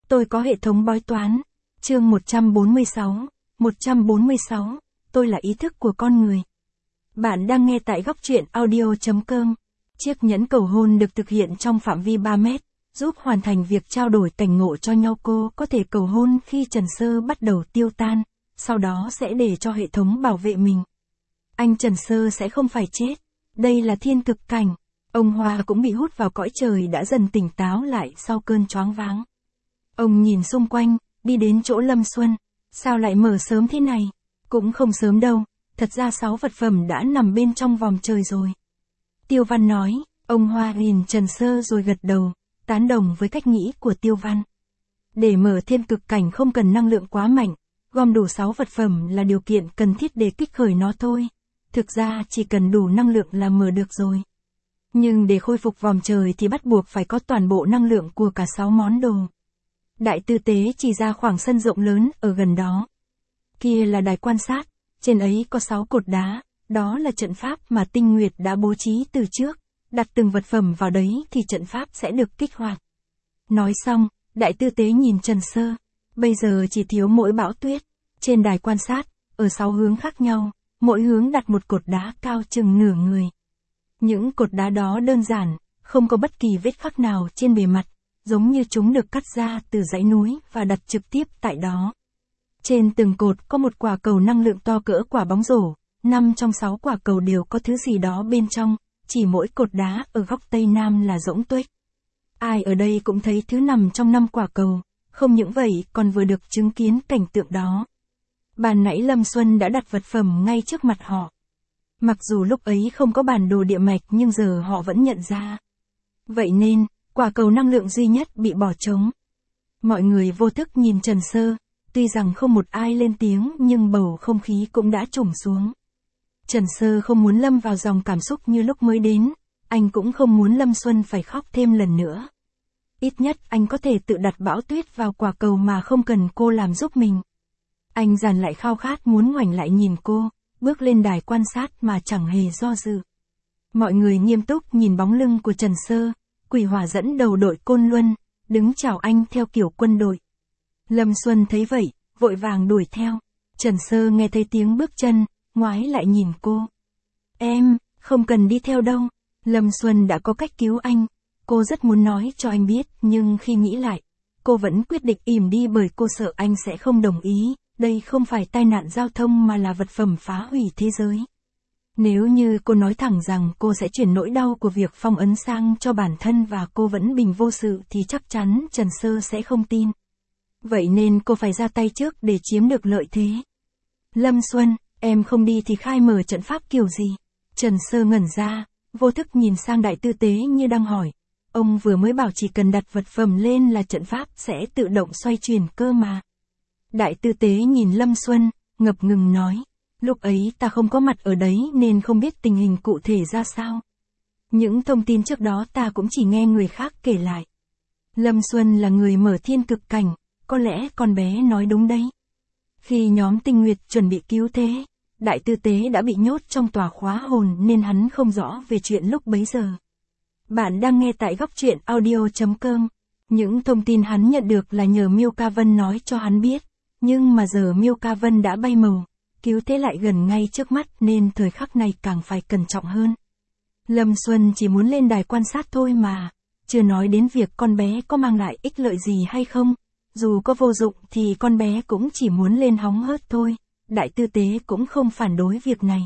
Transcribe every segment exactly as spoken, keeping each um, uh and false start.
Tôi có hệ thống bói toán. Chương một trăm bốn mươi sáu. một trăm bốn mươi sáu. Tôi là ý thức của con người. Bạn đang nghe tại góc truyện audio chấm com. Chiếc nhẫn cầu hôn được thực hiện trong phạm vi ba mét, giúp hoàn thành việc trao đổi cảnh ngộ cho nhau. Cô có thể cầu hôn khi Trần Sơ bắt đầu tiêu tan, sau đó sẽ để cho hệ thống bảo vệ mình. Anh Trần Sơ sẽ không phải chết. Đây là thiên cực cảnh. Ông Hoa cũng bị hút vào cõi trời đã dần tỉnh táo lại sau cơn choáng váng. Ông nhìn xung quanh, đi đến chỗ Lâm Xuân. Sao lại mở sớm thế này? Cũng không sớm đâu, thật ra sáu vật phẩm đã nằm bên trong vòng trời rồi. Tiêu Văn nói. Ông Hoa nhìn Trần Sơ rồi gật đầu, tán đồng với cách nghĩ của Tiêu Văn. Để mở thiên cực cảnh không cần năng lượng quá mạnh, gom đủ sáu vật phẩm là điều kiện cần thiết để kích khởi nó thôi. Thực ra chỉ cần đủ năng lượng là mở được rồi. Nhưng để khôi phục vòng trời thì bắt buộc phải có toàn bộ năng lượng của cả sáu món đồ. Đại tư tế chỉ ra khoảng sân rộng lớn ở gần đó. Kia là đài quan sát, trên ấy có sáu cột đá, đó là trận pháp mà Tinh Nguyệt đã bố trí từ trước, đặt từng vật phẩm vào đấy thì trận pháp sẽ được kích hoạt. Nói xong, đại tư tế nhìn Trần Sơ, bây giờ chỉ thiếu mỗi bão tuyết. Trên đài quan sát, ở sáu hướng khác nhau, mỗi hướng đặt một cột đá cao chừng nửa người. Những cột đá đó đơn giản, không có bất kỳ vết khắc nào trên bề mặt, giống như chúng được cắt ra từ dãy núi và đặt trực tiếp tại đó. Trên từng cột có một quả cầu năng lượng to cỡ quả bóng rổ, năm trong sáu quả cầu đều có thứ gì đó bên trong, chỉ mỗi cột đá ở góc Tây Nam là rỗng tuếch. Ai ở đây cũng thấy thứ nằm trong năm quả cầu, không những vậy còn vừa được chứng kiến cảnh tượng đó. Ban nãy Lâm Xuân đã đặt vật phẩm ngay trước mặt họ. Mặc dù lúc ấy không có bản đồ địa mạch nhưng giờ họ vẫn nhận ra. Vậy nên, quả cầu năng lượng duy nhất bị bỏ trống. Mọi người vô thức nhìn Trần Sơ, tuy rằng không một ai lên tiếng nhưng bầu không khí cũng đã trùng xuống. Trần Sơ không muốn lâm vào dòng cảm xúc như lúc mới đến, anh cũng không muốn Lâm Xuân phải khóc thêm lần nữa. Ít nhất anh có thể tự đặt bão tuyết vào quả cầu mà không cần cô làm giúp mình. Anh dàn lại khao khát muốn ngoảnh lại nhìn cô, bước lên đài quan sát mà chẳng hề do dự. Mọi người nghiêm túc nhìn bóng lưng của Trần Sơ, Quỷ Hỏa dẫn đầu đội Côn Luân, đứng chào anh theo kiểu quân đội. Lâm Xuân thấy vậy, vội vàng đuổi theo. Trần Sơ nghe thấy tiếng bước chân, ngoái lại nhìn cô. Em, không cần đi theo đâu. Lâm Xuân đã có cách cứu anh. Cô rất muốn nói cho anh biết, nhưng khi nghĩ lại, cô vẫn quyết định im đi bởi cô sợ anh sẽ không đồng ý. Đây không phải tai nạn giao thông mà là vật phẩm phá hủy thế giới. Nếu như cô nói thẳng rằng cô sẽ chuyển nỗi đau của việc phong ấn sang cho bản thân và cô vẫn bình vô sự thì chắc chắn Trần Sơ sẽ không tin. Vậy nên cô phải ra tay trước để chiếm được lợi thế. Lâm Xuân, em không đi thì khai mở trận pháp kiểu gì? Trần Sơ ngẩn ra, vô thức nhìn sang đại tư tế như đang hỏi. Ông vừa mới bảo chỉ cần đặt vật phẩm lên là trận pháp sẽ tự động xoay chuyển cơ mà. Đại tư tế nhìn Lâm Xuân, ngập ngừng nói. Lúc ấy ta không có mặt ở đấy nên không biết tình hình cụ thể ra sao. Những thông tin trước đó ta cũng chỉ nghe người khác kể lại. Lâm Xuân là người mở thiên cực cảnh, có lẽ con bé nói đúng đấy. Khi nhóm Tinh Nguyệt chuẩn bị cứu thế, đại tư tế đã bị nhốt trong tòa khóa hồn nên hắn không rõ về chuyện lúc bấy giờ. Bạn đang nghe tại góc truyện audio chấm com. Những thông tin hắn nhận được là nhờ Miêu Ca Vân nói cho hắn biết. Nhưng mà giờ Miêu Ca Vân đã bay màu, cứu thế lại gần ngay trước mắt nên thời khắc này càng phải cẩn trọng hơn. Lâm Xuân chỉ muốn lên đài quan sát thôi mà, chưa nói đến việc con bé có mang lại ích lợi gì hay không. Dù có vô dụng thì con bé cũng chỉ muốn lên hóng hớt thôi, đại tư tế cũng không phản đối việc này.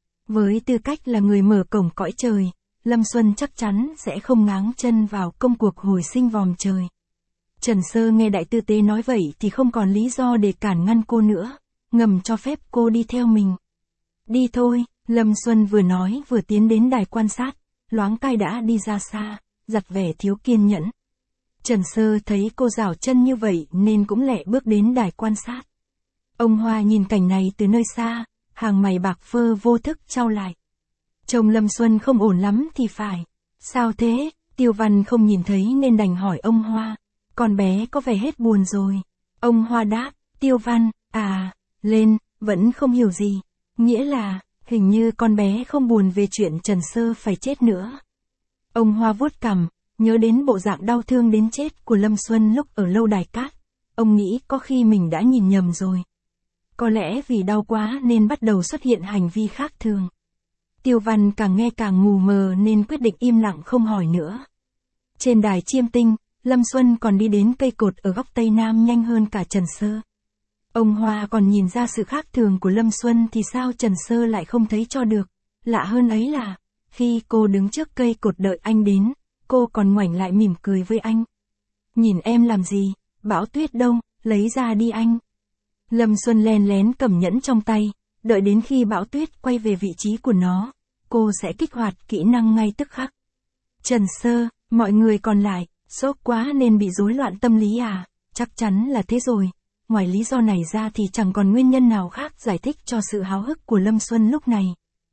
Với tư cách là người mở cổng cõi trời, Lâm Xuân chắc chắn sẽ không ngáng chân vào công cuộc hồi sinh vòm trời. Trần Sơ nghe đại tư tế nói vậy thì không còn lý do để cản ngăn cô nữa, ngầm cho phép cô đi theo mình. Đi thôi, Lâm Xuân vừa nói vừa tiến đến đài quan sát, loáng cai đã đi ra xa, giặt vẻ thiếu kiên nhẫn. Trần Sơ thấy cô rảo chân như vậy nên cũng lẹ bước đến đài quan sát. Ông Hoa nhìn cảnh này từ nơi xa, hàng mày bạc phơ vô thức chau lại. Trông Lâm Xuân không ổn lắm thì phải. Sao thế? Tiêu Văn không nhìn thấy nên đành hỏi ông Hoa. Con bé có vẻ hết buồn rồi. Ông Hoa đáp, Tiêu Văn, à, lên, vẫn không hiểu gì. Nghĩa là, hình như con bé không buồn về chuyện Trần Sơ phải chết nữa. Ông Hoa vuốt cằm, Nhớ đến bộ dạng đau thương đến chết của Lâm Xuân lúc ở lâu đài cát, ông nghĩ có khi mình đã nhìn nhầm rồi. Có lẽ vì đau quá nên bắt đầu xuất hiện hành vi khác thường. Tiêu Văn càng nghe càng mù mờ nên quyết định im lặng không hỏi nữa. Trên đài chiêm tinh, Lâm Xuân còn đi đến cây cột ở góc Tây Nam nhanh hơn cả Trần Sơ. Ông Hoa còn nhìn ra sự khác thường của Lâm Xuân thì sao Trần Sơ lại không thấy cho được. Lạ hơn ấy là, khi cô đứng trước cây cột đợi anh đến, cô còn ngoảnh lại mỉm cười với anh. Nhìn em làm gì, Bão Tuyết đâu, lấy ra đi anh. Lâm Xuân len lén cầm nhẫn trong tay, đợi đến khi Bão Tuyết quay về vị trí của nó, cô sẽ kích hoạt kỹ năng ngay tức khắc. Trần Sơ, mọi người còn lại, sốc quá nên bị rối loạn tâm lý à, chắc chắn là thế rồi. Ngoài lý do này ra thì chẳng còn nguyên nhân nào khác giải thích cho sự háo hức của Lâm Xuân lúc này.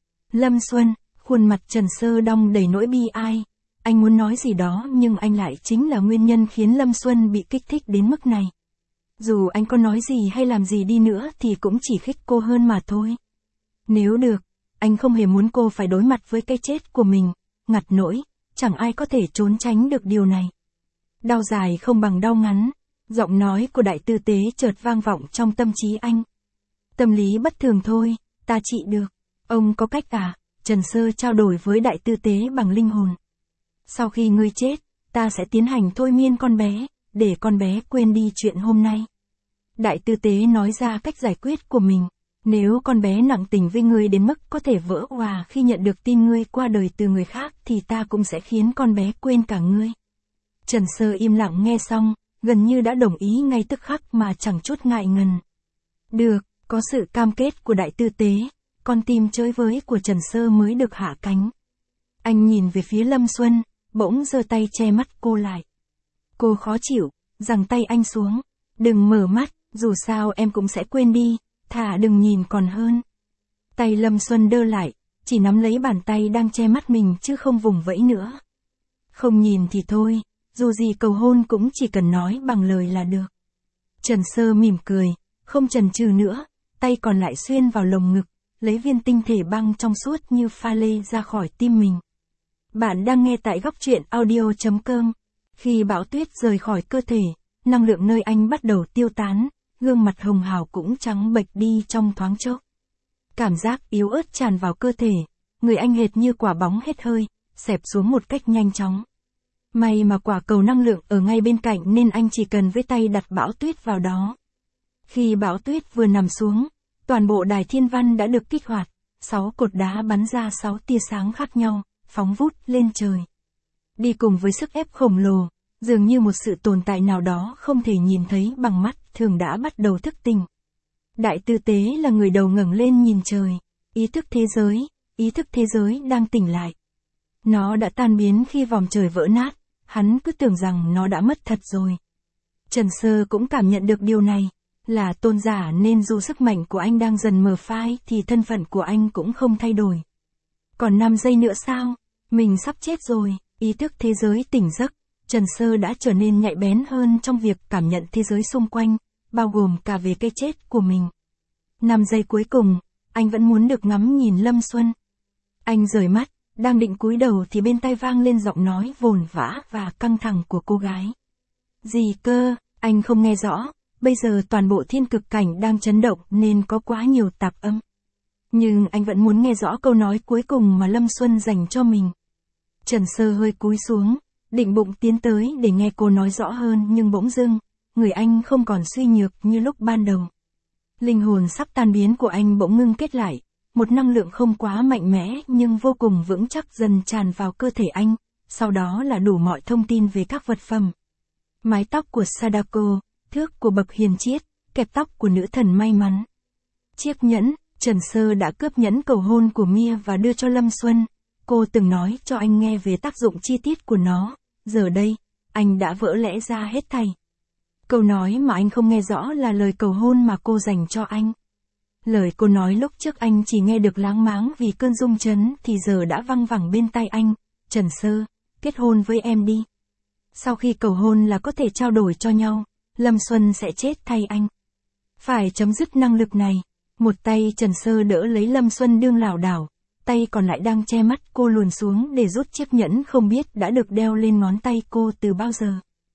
Lâm Xuân, khuôn mặt Trần Sơ đong đầy nỗi bi ai. Anh muốn nói gì đó nhưng anh lại chính là nguyên nhân khiến Lâm Xuân bị kích thích đến mức này. Dù anh có nói gì hay làm gì đi nữa thì cũng chỉ khích cô hơn mà thôi. Nếu được, anh không hề muốn cô phải đối mặt với cái chết của mình, ngặt nỗi, chẳng ai có thể trốn tránh được điều này. Đau dài không bằng đau ngắn, giọng nói của đại tư tế chợt vang vọng trong tâm trí anh. Tâm lý bất thường thôi, ta trị được. Ông có cách à? Trần Sơ trao đổi với đại tư tế bằng linh hồn. Sau khi ngươi chết, ta sẽ tiến hành thôi miên con bé, để con bé quên đi chuyện hôm nay. Đại tư tế nói ra cách giải quyết của mình. Nếu con bé nặng tình với ngươi đến mức có thể vỡ òa khi nhận được tin ngươi qua đời từ người khác thì ta cũng sẽ khiến con bé quên cả ngươi. Trần Sơ im lặng nghe xong, gần như đã đồng ý ngay tức khắc mà chẳng chút ngại ngần. Được, có sự cam kết của đại tư tế, con tim chơi với của Trần Sơ mới được hạ cánh. Anh nhìn về phía Lâm Xuân, bỗng giơ tay che mắt cô lại. Cô khó chịu, giằng tay anh xuống. Đừng mở mắt, dù sao em cũng sẽ quên đi, thà đừng nhìn còn hơn. Tay Lâm Xuân đơ lại, chỉ nắm lấy bàn tay đang che mắt mình chứ không vùng vẫy nữa. Không nhìn thì thôi, dù gì cầu hôn cũng chỉ cần nói bằng lời là được. Trần Sơ mỉm cười, không chần chừ nữa, tay còn lại xuyên vào lồng ngực, lấy viên tinh thể băng trong suốt như pha lê ra khỏi tim mình. Bạn đang nghe tại góc truyện audio chấm com. Khi Bão Tuyết rời khỏi cơ thể, năng lượng nơi anh bắt đầu tiêu tán, gương mặt hồng hào cũng trắng bệch đi trong thoáng chốc. Cảm giác yếu ớt tràn vào cơ thể, người anh hệt như quả bóng hết hơi, xẹp xuống một cách nhanh chóng. May mà quả cầu năng lượng ở ngay bên cạnh nên anh chỉ cần với tay đặt Bão Tuyết vào đó. Khi Bão Tuyết vừa nằm xuống, toàn bộ đài thiên văn đã được kích hoạt, sáu cột đá bắn ra sáu tia sáng khác nhau, phóng vút lên trời. Đi cùng với sức ép khổng lồ, dường như một sự tồn tại nào đó không thể nhìn thấy bằng mắt thường đã bắt đầu thức tỉnh. Đại tư tế là người đầu ngẩng lên nhìn trời, ý thức thế giới, ý thức thế giới đang tỉnh lại. Nó đã tan biến khi vòm trời vỡ nát, hắn cứ tưởng rằng nó đã mất thật rồi. Trần Sơ cũng cảm nhận được điều này, là tôn giả nên dù sức mạnh của anh đang dần mờ phai thì thân phận của anh cũng không thay đổi. Còn năm giây nữa sao? Mình sắp chết rồi, ý thức thế giới tỉnh giấc, Trần Sơ đã trở nên nhạy bén hơn trong việc cảm nhận thế giới xung quanh, bao gồm cả về cái chết của mình. Năm giây cuối cùng, anh vẫn muốn được ngắm nhìn Lâm Xuân. Anh rời mắt, đang định cúi đầu thì bên tai vang lên giọng nói vồn vã và căng thẳng của cô gái. Gì cơ, anh không nghe rõ, bây giờ toàn bộ thiên cực cảnh đang chấn động nên có quá nhiều tạp âm. Nhưng anh vẫn muốn nghe rõ câu nói cuối cùng mà Lâm Xuân dành cho mình. Trần Sơ hơi cúi xuống, định bụng tiến tới để nghe cô nói rõ hơn nhưng bỗng dưng, người anh không còn suy nhược như lúc ban đầu. Linh hồn sắp tan biến của anh bỗng ngưng kết lại, một năng lượng không quá mạnh mẽ nhưng vô cùng vững chắc dần tràn vào cơ thể anh, sau đó là đủ mọi thông tin về các vật phẩm. Mái tóc của Sadako, thước của bậc hiền triết, kẹp tóc của nữ thần may mắn. Chiếc nhẫn, Trần Sơ đã cướp nhẫn cầu hôn của Mia và đưa cho Lâm Xuân. Cô từng nói cho anh nghe về tác dụng chi tiết của nó, giờ đây, anh đã vỡ lẽ ra hết thảy. Câu nói mà anh không nghe rõ là lời cầu hôn mà cô dành cho anh. Lời cô nói lúc trước anh chỉ nghe được láng máng vì cơn rung chấn thì giờ đã văng vẳng bên tai anh. Trần Sơ, kết hôn với em đi. Sau khi cầu hôn là có thể trao đổi cho nhau, Lâm Xuân sẽ chết thay anh. Phải chấm dứt năng lực này. Một tay Trần Sơ đỡ lấy Lâm Xuân đương lảo đảo, tay còn lại đang che mắt cô luồn xuống để rút chiếc nhẫn không biết đã được đeo lên ngón tay cô từ bao giờ.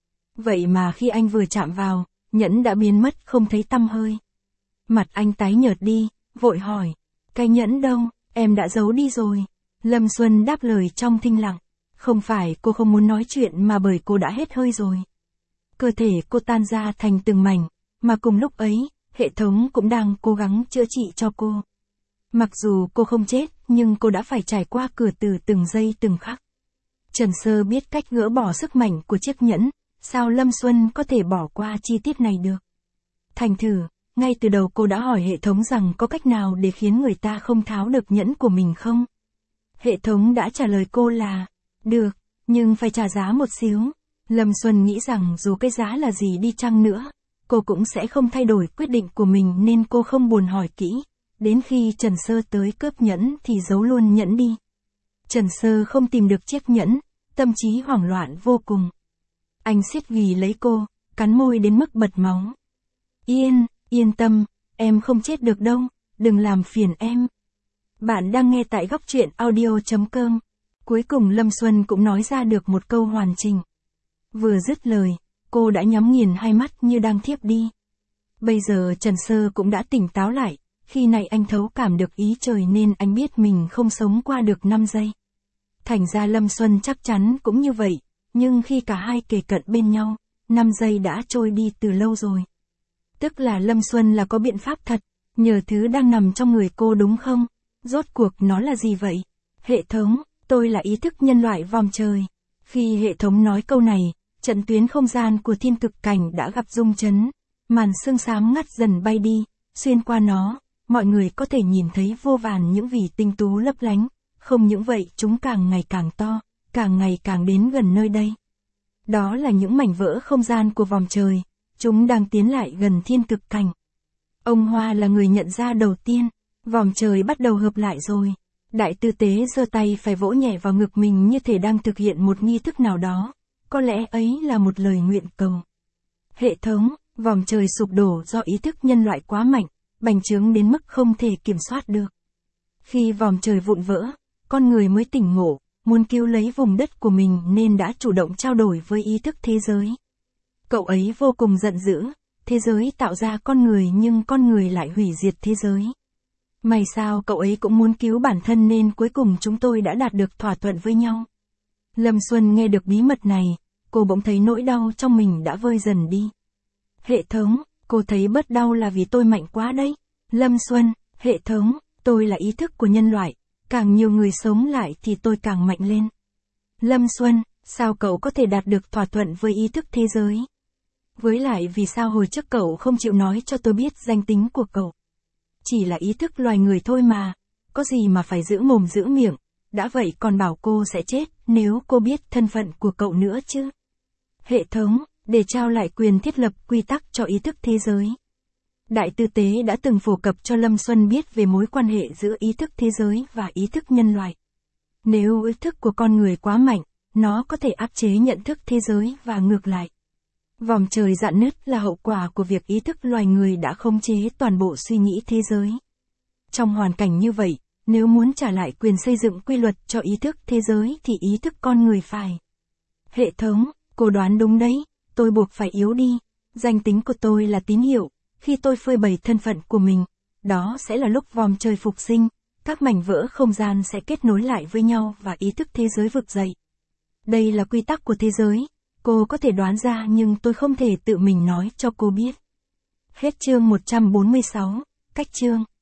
Vậy mà khi anh vừa chạm vào, nhẫn đã biến mất không thấy tăm hơi. Mặt anh tái nhợt đi, vội hỏi, cái nhẫn đâu, em đã giấu đi rồi. Lâm Xuân đáp lời trong thinh lặng, không phải cô không muốn nói chuyện mà bởi cô đã hết hơi rồi. Cơ thể cô tan ra thành từng mảnh, mà cùng lúc ấy, hệ thống cũng đang cố gắng chữa trị cho cô. Mặc dù cô không chết, nhưng cô đã phải trải qua cửa từ từng giây từng khắc. Trần Sơ biết cách gỡ bỏ sức mạnh của chiếc nhẫn, sao Lâm Xuân có thể bỏ qua chi tiết này được. Thành thử, ngay từ đầu cô đã hỏi hệ thống rằng có cách nào để khiến người ta không tháo được nhẫn của mình không? Hệ thống đã trả lời cô là, được, nhưng phải trả giá một xíu. Lâm Xuân nghĩ rằng dù cái giá là gì đi chăng nữa, cô cũng sẽ không thay đổi quyết định của mình nên cô không buồn hỏi kỹ. Đến khi Trần Sơ tới cướp nhẫn thì giấu luôn nhẫn đi. Trần Sơ không tìm được chiếc nhẫn, tâm trí hoảng loạn vô cùng. Anh siết ghì lấy cô, cắn môi đến mức bật máu. Yên, yên tâm, em không chết được đâu, đừng làm phiền em. Bạn đang nghe tại góc truyện audio chấm com. Cuối cùng Lâm Xuân cũng nói ra được một câu hoàn chỉnh. Vừa dứt lời, cô đã nhắm nghiền hai mắt như đang thiếp đi. Bây giờ Trần Sơ cũng đã tỉnh táo lại, khi này anh thấu cảm được ý trời nên anh biết mình không sống qua được năm giây. Thành ra Lâm Xuân chắc chắn cũng như vậy, nhưng khi cả hai kề cận bên nhau, năm giây đã trôi đi từ lâu rồi. Tức là Lâm Xuân là có biện pháp thật, nhờ thứ đang nằm trong người cô đúng không? Rốt cuộc nó là gì vậy? Hệ thống, tôi là ý thức nhân loại vòm trời. Khi hệ thống nói câu này, trận tuyến không gian của thiên cực cảnh đã gặp rung chấn, màn sương xám ngắt dần bay đi, xuyên qua nó, mọi người có thể nhìn thấy vô vàn những vì tinh tú lấp lánh, không những vậy chúng càng ngày càng to, càng ngày càng đến gần nơi đây. Đó là những mảnh vỡ không gian của vòm trời, chúng đang tiến lại gần thiên cực cảnh. Ông Hoa là người nhận ra đầu tiên, vòm trời bắt đầu hợp lại rồi. Đại tư tế giơ tay phải vỗ nhẹ vào ngực mình như thể đang thực hiện một nghi thức nào đó, có lẽ ấy là một lời nguyện cầu. Hệ thống, vòm trời sụp đổ do ý thức nhân loại quá mạnh, bành trướng đến mức không thể kiểm soát được. Khi vòm trời vụn vỡ, con người mới tỉnh ngộ, muốn cứu lấy vùng đất của mình nên đã chủ động trao đổi với ý thức thế giới. Cậu ấy vô cùng giận dữ, thế giới tạo ra con người nhưng con người lại hủy diệt thế giới. May sao cậu ấy cũng muốn cứu bản thân nên cuối cùng chúng tôi đã đạt được thỏa thuận với nhau. Lâm Xuân nghe được bí mật này, cô bỗng thấy nỗi đau trong mình đã vơi dần đi. Hệ thống, cô thấy bớt đau là vì tôi mạnh quá đấy. Lâm Xuân, hệ thống, tôi là ý thức của nhân loại, càng nhiều người sống lại thì tôi càng mạnh lên. Lâm Xuân, sao cậu có thể đạt được thỏa thuận với ý thức thế giới? Với lại vì sao hồi trước cậu không chịu nói cho tôi biết danh tính của cậu? Chỉ là ý thức loài người thôi mà, có gì mà phải giữ mồm giữ miệng, đã vậy còn bảo cô sẽ chết nếu cô biết thân phận của cậu nữa chứ. Hệ thống, để trao lại quyền thiết lập quy tắc cho ý thức thế giới. Đại tư tế đã từng phổ cập cho Lâm Xuân biết về mối quan hệ giữa ý thức thế giới và ý thức nhân loại. Nếu ý thức của con người quá mạnh, nó có thể áp chế nhận thức thế giới và ngược lại. Vòm trời rạn nứt là hậu quả của việc ý thức loài người đã khống chế toàn bộ suy nghĩ thế giới. Trong hoàn cảnh như vậy, nếu muốn trả lại quyền xây dựng quy luật cho ý thức thế giới thì ý thức con người phải. Hệ thống, cô đoán đúng đấy, tôi buộc phải yếu đi. Danh tính của tôi là tín hiệu, khi tôi phơi bày thân phận của mình, đó sẽ là lúc vòm trời phục sinh, các mảnh vỡ không gian sẽ kết nối lại với nhau và ý thức thế giới vực dậy. Đây là quy tắc của thế giới. Cô có thể đoán ra nhưng tôi không thể tự mình nói cho cô biết. Hết chương một trăm bốn mươi sáu, cách chương.